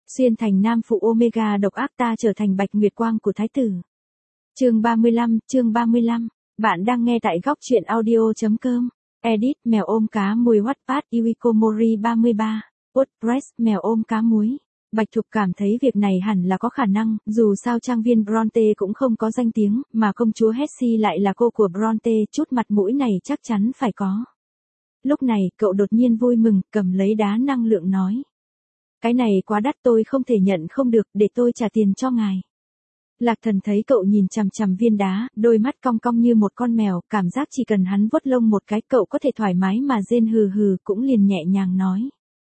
Xuyên thành nam phụ Omega độc ác ta trở thành Bạch Nguyệt Quang của Thái tử. Chương 35, bạn đang nghe tại góc truyện audio.com. Edit mèo ôm cá muối Wattpad Iwikomori 33. WordPress mèo ôm cá muối. Bạch Thục cảm thấy việc này hẳn là có khả năng, dù sao trang viên Bronte cũng không có danh tiếng, mà công chúa Hetty lại là cô của Bronte, chút mặt mũi này chắc chắn phải có. Lúc này, cậu đột nhiên vui mừng, cầm lấy đá năng lượng nói. Cái này quá đắt tôi không thể nhận không được, để tôi trả tiền cho ngài. Lạc Thần thấy cậu nhìn chằm chằm viên đá, đôi mắt cong cong như một con mèo, cảm giác chỉ cần hắn vuốt lông một cái cậu có thể thoải mái mà rên hừ hừ, cũng liền nhẹ nhàng nói.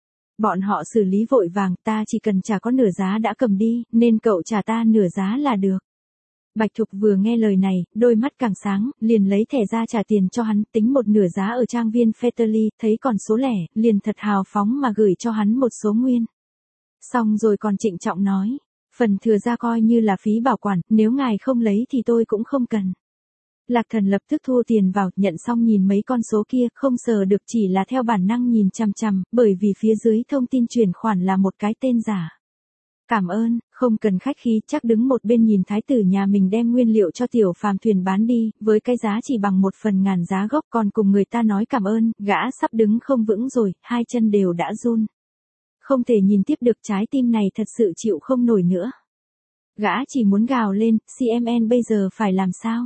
Bọn họ xử lý vội vàng, ta chỉ cần trả có nửa giá đã cầm đi, nên cậu trả ta nửa giá là được. Bạch Thục vừa nghe lời này, đôi mắt càng sáng, liền lấy thẻ ra trả tiền cho hắn, tính một nửa giá ở trang viên Fetterly, thấy còn số lẻ, liền thật hào phóng mà gửi cho hắn một số nguyên. Xong rồi còn trịnh trọng nói, phần thừa ra coi như là phí bảo quản, nếu ngài không lấy thì tôi cũng không cần. Lạc Thần lập tức thu tiền vào, nhận xong nhìn mấy con số kia, không sờ được chỉ là theo bản năng nhìn chằm chằm, bởi vì phía dưới thông tin chuyển khoản là một cái tên giả. Cảm ơn, không cần khách khí, chắc đứng một bên nhìn thái tử nhà mình đem nguyên liệu cho tiểu phàm thuyền bán đi, với cái giá chỉ bằng 1/1000 giá gốc, còn cùng người ta nói cảm ơn, gã sắp đứng không vững rồi, hai chân đều đã run. Không thể nhìn tiếp được, trái tim này thật sự chịu không nổi nữa. Gã chỉ muốn gào lên, CMN bây giờ phải làm sao?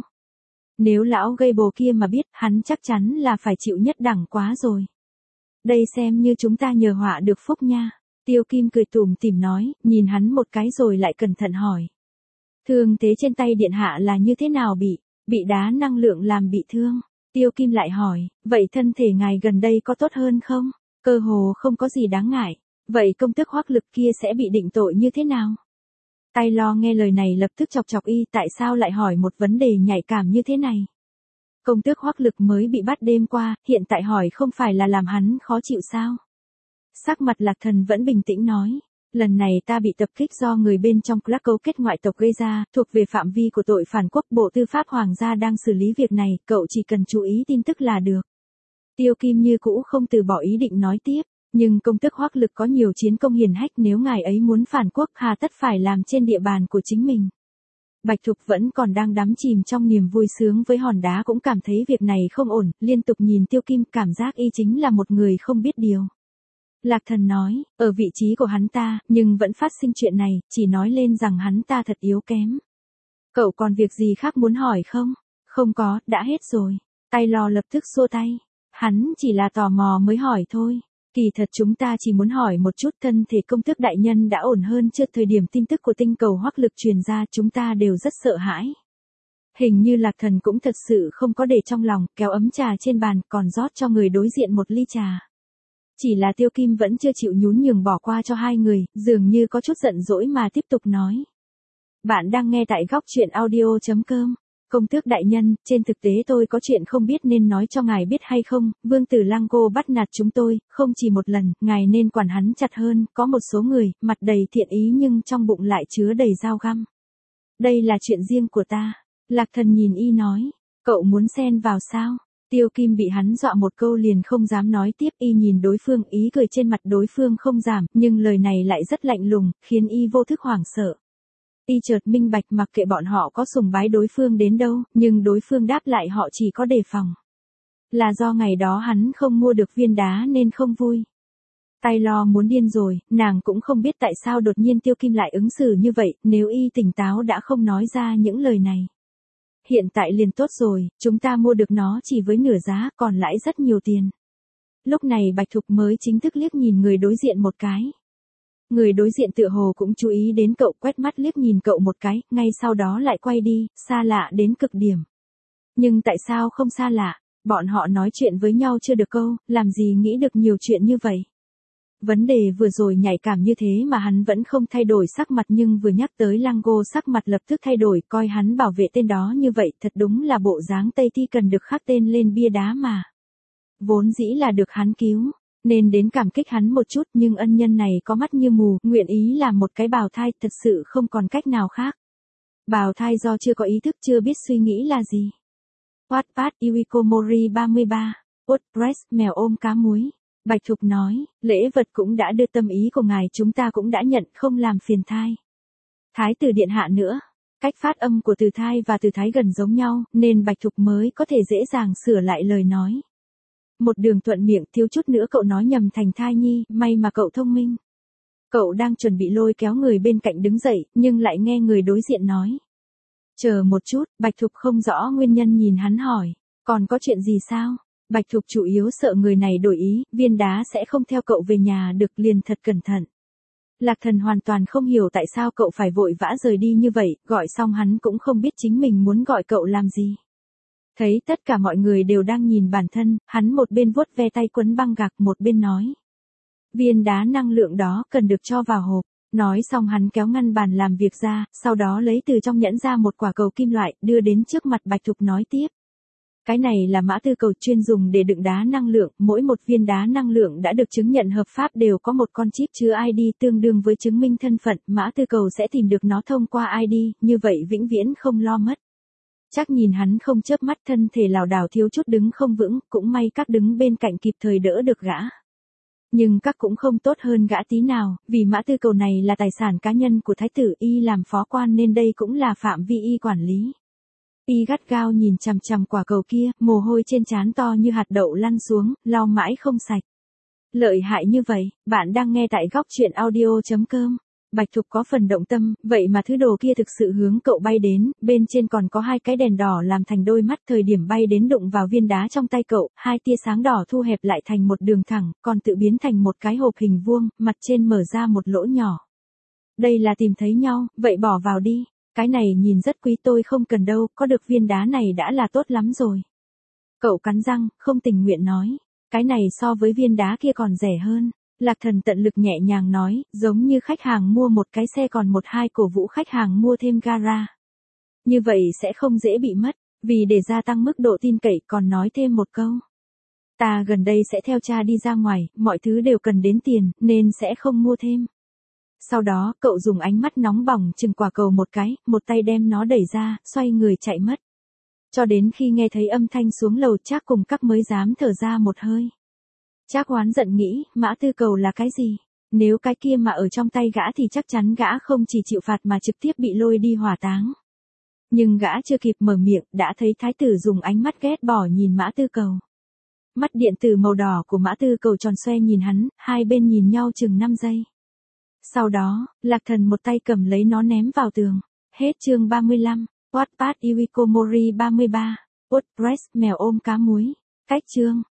Nếu lão gây bồ kia mà biết, hắn chắc chắn là phải chịu nhất đẳng quá rồi. Đây xem như chúng ta nhờ họa được phúc nha. Tiêu Kim cười tủm tỉm nói, nhìn hắn một cái rồi lại cẩn thận hỏi. Thương thế trên tay điện hạ là như thế nào, bị đá năng lượng làm bị thương? Tiêu Kim lại hỏi, vậy thân thể ngài gần đây có tốt hơn không? Cơ hồ không có gì đáng ngại. Vậy công tước Hoắc Lực kia sẽ bị định tội như thế nào? Tay lo nghe lời này lập tức chọc chọc y, tại sao lại hỏi một vấn đề nhạy cảm như thế này? Công tước Hoắc Lực mới bị bắt đêm qua, hiện tại hỏi không phải là làm hắn khó chịu sao? Sắc mặt Lạc Thần vẫn bình tĩnh nói, lần này ta bị tập kích do người bên trong các cấu kết ngoại tộc gây ra, thuộc về phạm vi của tội phản quốc, Bộ Tư pháp Hoàng gia đang xử lý việc này, cậu chỉ cần chú ý tin tức là được. Tiêu Kim như cũ không từ bỏ ý định nói tiếp, nhưng công tước Hoắc Lực có nhiều chiến công hiển hách, nếu ngài ấy muốn phản quốc hà tất phải làm trên địa bàn của chính mình. Bạch Thục vẫn còn đang đắm chìm trong niềm vui sướng với hòn đá cũng cảm thấy việc này không ổn, liên tục nhìn Tiêu Kim, cảm giác y chính là một người không biết điều. Lạc Thần nói, ở vị trí của hắn ta, nhưng vẫn phát sinh chuyện này, chỉ nói lên rằng hắn ta thật yếu kém. Cậu còn việc gì khác muốn hỏi không? Không có, đã hết rồi. Tay lo lập tức xua tay. Hắn chỉ là tò mò mới hỏi thôi. Kỳ thật chúng ta chỉ muốn hỏi một chút, thân thể công tước đại nhân đã ổn hơn chưa? Thời điểm tin tức của tinh cầu Hoắc Lực truyền ra chúng ta đều rất sợ hãi. Hình như Lạc Thần cũng thật sự không có để trong lòng, kéo ấm trà trên bàn còn rót cho người đối diện một ly trà. Chỉ là Tiêu Kim vẫn chưa chịu nhún nhường bỏ qua cho hai người, dường như có chút giận dỗi mà tiếp tục nói. Bạn đang nghe tại góc truyện audio.com. Công tước đại nhân, trên thực tế tôi có chuyện không biết nên nói cho ngài biết hay không, vương tử Lango bắt nạt chúng tôi, không chỉ một lần, ngài nên quản hắn chặt hơn, có một số người, mặt đầy thiện ý nhưng trong bụng lại chứa đầy dao găm. Đây là chuyện riêng của ta. Lạc Thần nhìn y nói, cậu muốn xen vào sao? Tiêu Kim bị hắn dọa một câu liền không dám nói tiếp, y nhìn đối phương, ý cười trên mặt đối phương không giảm, nhưng lời này lại rất lạnh lùng, khiến y vô thức hoảng sợ. Y chợt minh bạch mặc kệ bọn họ có sùng bái đối phương đến đâu, nhưng đối phương đáp lại họ chỉ có đề phòng. Là do ngày đó hắn không mua được viên đá nên không vui. Tay lo muốn điên rồi, nàng cũng không biết tại sao đột nhiên Tiêu Kim lại ứng xử như vậy, nếu y tỉnh táo đã không nói ra những lời này. Hiện tại liền tốt rồi, chúng ta mua được nó chỉ với nửa giá, còn lãi rất nhiều tiền. Lúc này Bạch Thục mới chính thức liếc nhìn người đối diện một cái. Người đối diện tựa hồ cũng chú ý đến cậu, quét mắt liếc nhìn cậu một cái, ngay sau đó lại quay đi, xa lạ đến cực điểm. Nhưng tại sao không xa lạ, bọn họ nói chuyện với nhau chưa được câu, làm gì nghĩ được nhiều chuyện như vậy. Vấn đề vừa rồi nhạy cảm như thế mà hắn vẫn không thay đổi sắc mặt, nhưng vừa nhắc tới Lango sắc mặt lập tức thay đổi, coi hắn bảo vệ tên đó như vậy thật đúng là bộ dáng Tây Ti cần được khắc tên lên bia đá mà. Vốn dĩ là được hắn cứu, nên đến cảm kích hắn một chút, nhưng ân nhân này có mắt như mù, nguyện ý làm một cái bào thai, thật sự không còn cách nào khác. Bào thai do chưa có ý thức, chưa biết suy nghĩ là gì. Wattpad Iwikomori 33. WordPress mèo ôm cá muối. Bạch Thục nói, lễ vật cũng đã đưa, tâm ý của ngài chúng ta cũng đã nhận, không làm phiền thai. Thái tử điện hạ nữa. Cách phát âm của từ thai và từ thái gần giống nhau, nên Bạch Thục mới có thể dễ dàng sửa lại lời nói. Một đường thuận miệng, thiếu chút nữa cậu nói nhầm thành thai nhi, may mà cậu thông minh. Cậu đang chuẩn bị lôi kéo người bên cạnh đứng dậy, nhưng lại nghe người đối diện nói. Chờ một chút, Bạch Thục không rõ nguyên nhân nhìn hắn hỏi, còn có chuyện gì sao? Bạch Thục chủ yếu sợ người này đổi ý, viên đá sẽ không theo cậu về nhà được, liền thật cẩn thận. Lạc Thần hoàn toàn không hiểu tại sao cậu phải vội vã rời đi như vậy, gọi xong hắn cũng không biết chính mình muốn gọi cậu làm gì. Thấy tất cả mọi người đều đang nhìn bản thân, hắn một bên vuốt ve tay quấn băng gạc một bên nói. Viên đá năng lượng đó cần được cho vào hộp. Nói xong hắn kéo ngăn bàn làm việc ra, sau đó lấy từ trong nhẫn ra một quả cầu kim loại, đưa đến trước mặt Bạch Thục nói tiếp. Cái này là mã tư cầu chuyên dùng để đựng đá năng lượng, mỗi một viên đá năng lượng đã được chứng nhận hợp pháp đều có một con chip chứa ID tương đương với chứng minh thân phận, mã tư cầu sẽ tìm được nó thông qua ID, như vậy vĩnh viễn không lo mất. Chắc nhìn hắn không chớp mắt, thân thể lảo đảo thiếu chút đứng không vững, cũng may các đứng bên cạnh kịp thời đỡ được gã. Nhưng các cũng không tốt hơn gã tí nào, vì mã tư cầu này là tài sản cá nhân của thái tử, y làm phó quan nên đây cũng là phạm vi y quản lý. Y gắt gao nhìn chằm chằm quả cầu kia, mồ hôi trên trán to như hạt đậu lăn xuống, lau mãi không sạch. Lợi hại như vậy, bạn đang nghe tại góc truyện audio.com. Bạch Thục có phần động tâm, vậy mà thứ đồ kia thực sự hướng cậu bay đến, bên trên còn có hai cái đèn đỏ làm thành đôi mắt, thời điểm bay đến đụng vào viên đá trong tay cậu, hai tia sáng đỏ thu hẹp lại thành một đường thẳng, còn tự biến thành một cái hộp hình vuông, mặt trên mở ra một lỗ nhỏ. Đây là tìm thấy nhau, vậy bỏ vào đi. Cái này nhìn rất quý, tôi không cần đâu, có được viên đá này đã là tốt lắm rồi. Cậu cắn răng, không tình nguyện nói. Cái này so với viên đá kia còn rẻ hơn. Lạc Thần tận lực nhẹ nhàng nói, giống như khách hàng mua một cái xe còn một hai cổ vũ khách hàng mua thêm gara. Như vậy sẽ không dễ bị mất, vì để gia tăng mức độ tin cậy còn nói thêm một câu. Ta gần đây sẽ theo cha đi ra ngoài, mọi thứ đều cần đến tiền, nên sẽ không mua thêm. Sau đó, cậu dùng ánh mắt nóng bỏng chừng quả cầu một cái, một tay đem nó đẩy ra, xoay người chạy mất. Cho đến khi nghe thấy âm thanh xuống lầu, Trác cùng các mới dám thở ra một hơi. Trác oán giận nghĩ, mã tư cầu là cái gì? Nếu cái kia mà ở trong tay gã thì chắc chắn gã không chỉ chịu phạt mà trực tiếp bị lôi đi hỏa táng. Nhưng gã chưa kịp mở miệng, đã thấy thái tử dùng ánh mắt ghét bỏ nhìn mã tư cầu. Mắt điện tử màu đỏ của mã tư cầu tròn xoe nhìn hắn, hai bên nhìn nhau chừng 5 giây. Sau đó, Lạc Thần một tay cầm lấy nó ném vào tường. Hết chương 35. Wattpad Iwikomori 33. WordPress mèo ôm cá muối. Cách chương.